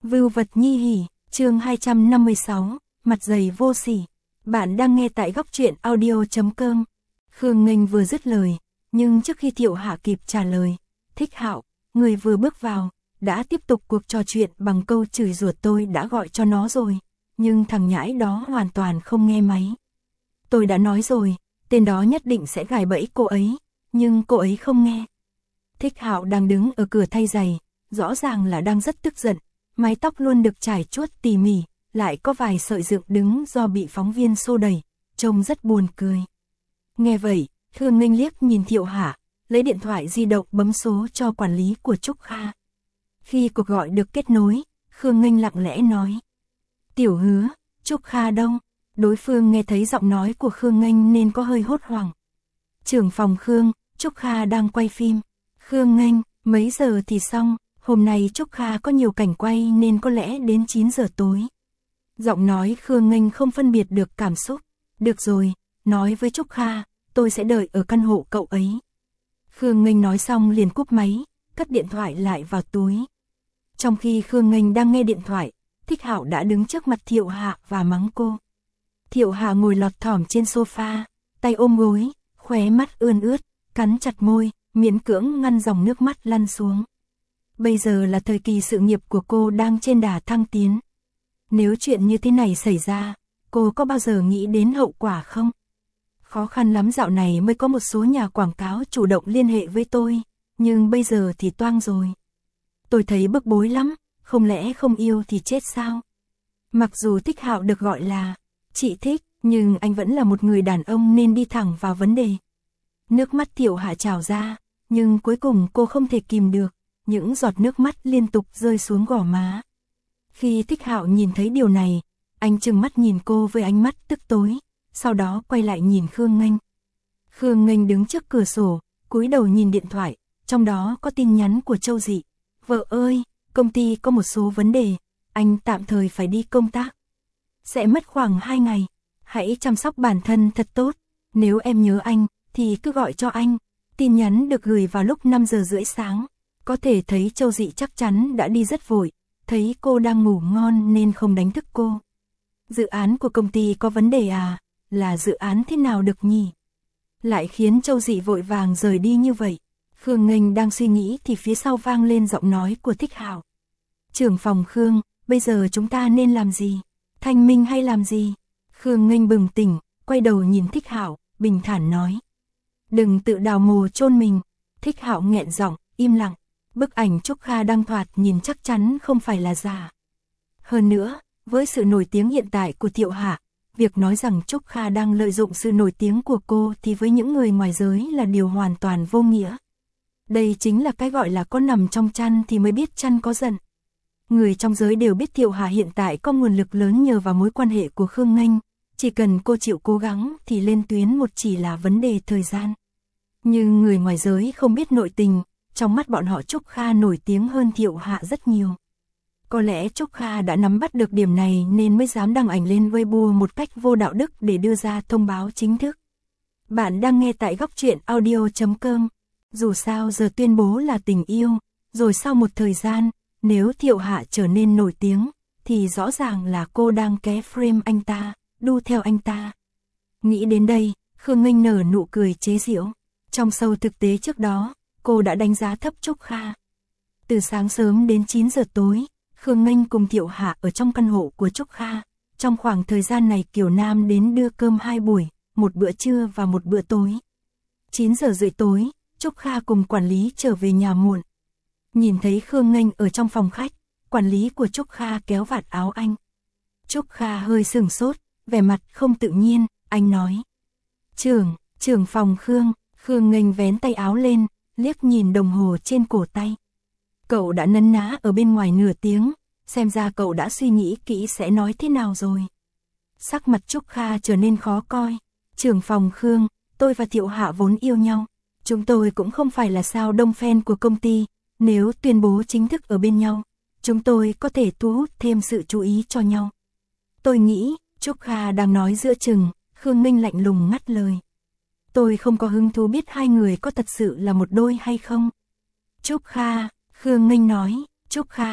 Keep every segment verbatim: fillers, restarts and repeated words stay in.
Vưu vật nhi hỉ, chương hai trăm năm mươi sáu, mặt dày vô sỉ. Bạn đang nghe tại góc truyện audio chấm com. Khương Nghênh vừa dứt lời, nhưng trước khi Thiệu Hạ kịp trả lời, Thích Hạo, người vừa bước vào, đã tiếp tục cuộc trò chuyện bằng câu chửi rủa tôi đã gọi cho nó rồi, nhưng thằng nhãi đó hoàn toàn không nghe máy. Tôi đã nói rồi, tên đó nhất định sẽ gài bẫy cô ấy, nhưng cô ấy không nghe. Thích Hạo đang đứng ở cửa thay giày, rõ ràng là đang rất tức giận, mái tóc luôn được trải chuốt tỉ mỉ, lại có vài sợi dựng đứng do bị phóng viên xô đẩy, trông rất buồn cười. Nghe vậy, Khương Nghênh liếc nhìn Thiệu Hạ, lấy điện thoại di động bấm số cho quản lý của Trúc Kha. Khi cuộc gọi được kết nối, Khương Nghênh lặng lẽ nói: "Tiểu Hứa, Trúc Kha đâu?" Đối phương nghe thấy giọng nói của Khương Nghênh nên có hơi hốt hoảng. "Trưởng phòng Khương, Trúc Kha đang quay phim." "Khương Nghênh, mấy giờ thì xong? Hôm nay Trúc Kha có nhiều cảnh quay nên có lẽ đến chín giờ tối." Giọng nói Khương Nghênh không phân biệt được cảm xúc. "Được rồi, nói với Trúc Kha, tôi sẽ đợi ở căn hộ cậu ấy." Khương Nghênh nói xong liền cúp máy, cất điện thoại lại vào túi. Trong khi Khương Nghênh đang nghe điện thoại, Thích Hạo đã đứng trước mặt Thiệu Hạ và mắng cô. Thiệu Hạ ngồi lọt thỏm trên sofa, tay ôm gối, khóe mắt ươn ướt, cắn chặt môi, miễn cưỡng ngăn dòng nước mắt lăn xuống. Bây giờ là thời kỳ sự nghiệp của cô đang trên đà thăng tiến. Nếu chuyện như thế này xảy ra, cô có bao giờ nghĩ đến hậu quả không? Khó khăn lắm dạo này mới có một số nhà quảng cáo chủ động liên hệ với tôi, nhưng bây giờ thì toang rồi. Tôi thấy bức bối lắm, không lẽ không yêu thì chết sao? Mặc dù Thích Hạo được gọi là chị thích, nhưng anh vẫn là một người đàn ông nên đi thẳng vào vấn đề. Nước mắt Thiệu Hạ trào ra, nhưng cuối cùng cô không thể kìm được, những giọt nước mắt liên tục rơi xuống gò má. Khi Thích Hạo nhìn thấy điều này, anh trừng mắt nhìn cô với ánh mắt tức tối, sau đó quay lại nhìn Khương Nghênh. Khương Nghênh đứng trước cửa sổ, cúi đầu nhìn điện thoại, trong đó có tin nhắn của Châu Dị. "Vợ ơi, công ty có một số vấn đề, anh tạm thời phải đi công tác. Sẽ mất khoảng hai ngày, hãy chăm sóc bản thân thật tốt, nếu em nhớ anh, thì cứ gọi cho anh." Tin nhắn được gửi vào lúc năm giờ rưỡi sáng, có thể thấy Châu Dị chắc chắn đã đi rất vội, thấy cô đang ngủ ngon nên không đánh thức cô. Dự án của công ty có vấn đề à? Là dự án thế nào được nhỉ? Lại khiến Châu Dị vội vàng rời đi như vậy. Khương Nghênh đang suy nghĩ thì phía sau vang lên giọng nói của Thích Hạo. "Trưởng phòng Khương, bây giờ chúng ta nên làm gì? Thanh minh hay làm gì?" Khương Nghênh bừng tỉnh, quay đầu nhìn Thích Hạo, bình thản nói: "Đừng tự đào mồ chôn mình." Thích Hạo nghẹn giọng, im lặng. Bức ảnh Trúc Kha đăng thoạt nhìn chắc chắn không phải là giả. Hơn nữa, với sự nổi tiếng hiện tại của Thiệu Hạ, việc nói rằng Trúc Kha đang lợi dụng sự nổi tiếng của cô thì với những người ngoài giới là điều hoàn toàn vô nghĩa. Đây chính là cái gọi là có nằm trong chăn thì mới biết chăn có giận. Người trong giới đều biết Thiệu Hạ hiện tại có nguồn lực lớn nhờ vào mối quan hệ của Khương Nghênh, chỉ cần cô chịu cố gắng thì lên tuyến một chỉ là vấn đề thời gian. Nhưng người ngoài giới không biết nội tình, trong mắt bọn họ Trúc Kha nổi tiếng hơn Thiệu Hạ rất nhiều. Có lẽ Trúc Kha đã nắm bắt được điểm này nên mới dám đăng ảnh lên Weibo một cách vô đạo đức để đưa ra thông báo chính thức. Bạn đang nghe tại góc truyện audio chấm com. Dù sao giờ tuyên bố là tình yêu, rồi sau một thời gian, nếu Thiệu Hạ trở nên nổi tiếng, thì rõ ràng là cô đang ké frame anh ta, đu theo anh ta. Nghĩ đến đây, Khương Nghênh nở nụ cười chế giễu. Trong sâu thực tế trước đó, cô đã đánh giá thấp Trúc Kha. Từ sáng sớm đến chín giờ tối, Khương Nghênh cùng Thiệu Hạ ở trong căn hộ của Trúc Kha. Trong khoảng thời gian này Kiều Nam đến đưa cơm hai buổi, một bữa trưa và một bữa tối. chín giờ rưỡi tối, Trúc Kha cùng quản lý trở về nhà muộn. Nhìn thấy Khương Nghênh ở trong phòng khách, quản lý của Trúc Kha kéo vạt áo anh. Trúc Kha hơi sửng sốt, vẻ mặt không tự nhiên, anh nói: "Trưởng, trưởng phòng Khương." Khương Nghênh vén tay áo lên, liếc nhìn đồng hồ trên cổ tay. "Cậu đã nấn ná ở bên ngoài nửa tiếng, xem ra cậu đã suy nghĩ kỹ sẽ nói thế nào rồi." Sắc mặt Trúc Kha trở nên khó coi. "Trưởng phòng Khương, tôi và Thiệu Hạ vốn yêu nhau. Chúng tôi cũng không phải là sao đông fan của công ty, nếu tuyên bố chính thức ở bên nhau, chúng tôi có thể thu hút thêm sự chú ý cho nhau." "Tôi nghĩ," Trúc Kha đang nói giữa chừng, Khương Nghênh lạnh lùng ngắt lời: "Tôi không có hứng thú biết hai người có thật sự là một đôi hay không." "Trúc Kha," Khương Nghênh nói, "Trúc Kha,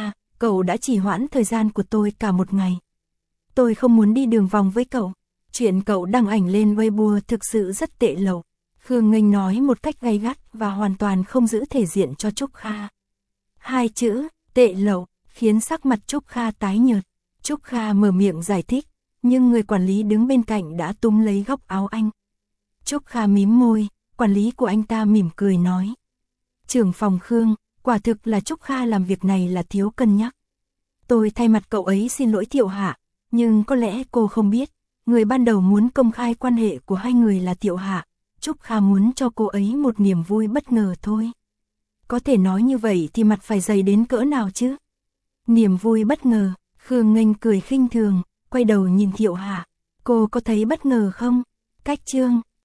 cậu đã trì hoãn thời gian của tôi cả một ngày. Tôi không muốn đi đường vòng với cậu. Chuyện cậu đăng ảnh lên Weibo thực sự rất tệ lậu. Khương Nghênh nói một cách gay gắt và hoàn toàn không giữ thể diện cho Trúc Kha. Hai chữ, tệ lậu, khiến sắc mặt Trúc Kha tái nhợt. Trúc Kha mở miệng giải thích, nhưng người quản lý đứng bên cạnh đã túm lấy góc áo anh. Trúc Kha mím môi, quản lý của anh ta mỉm cười nói. Trưởng phòng Khương, quả thực là Trúc Kha làm việc này là thiếu cân nhắc. Tôi thay mặt cậu ấy xin lỗi Thiệu Hạ, nhưng có lẽ cô không biết, người ban đầu muốn công khai quan hệ của hai người là Thiệu Hạ. Trúc Kha muốn cho cô ấy một niềm vui bất ngờ thôi. Có thể nói như vậy thì mặt phải dày đến cỡ nào chứ? Niềm vui bất ngờ, Khương Nghênh cười khinh thường, quay đầu nhìn Thiệu Hạ. Cô có thấy bất ngờ không? Cách chương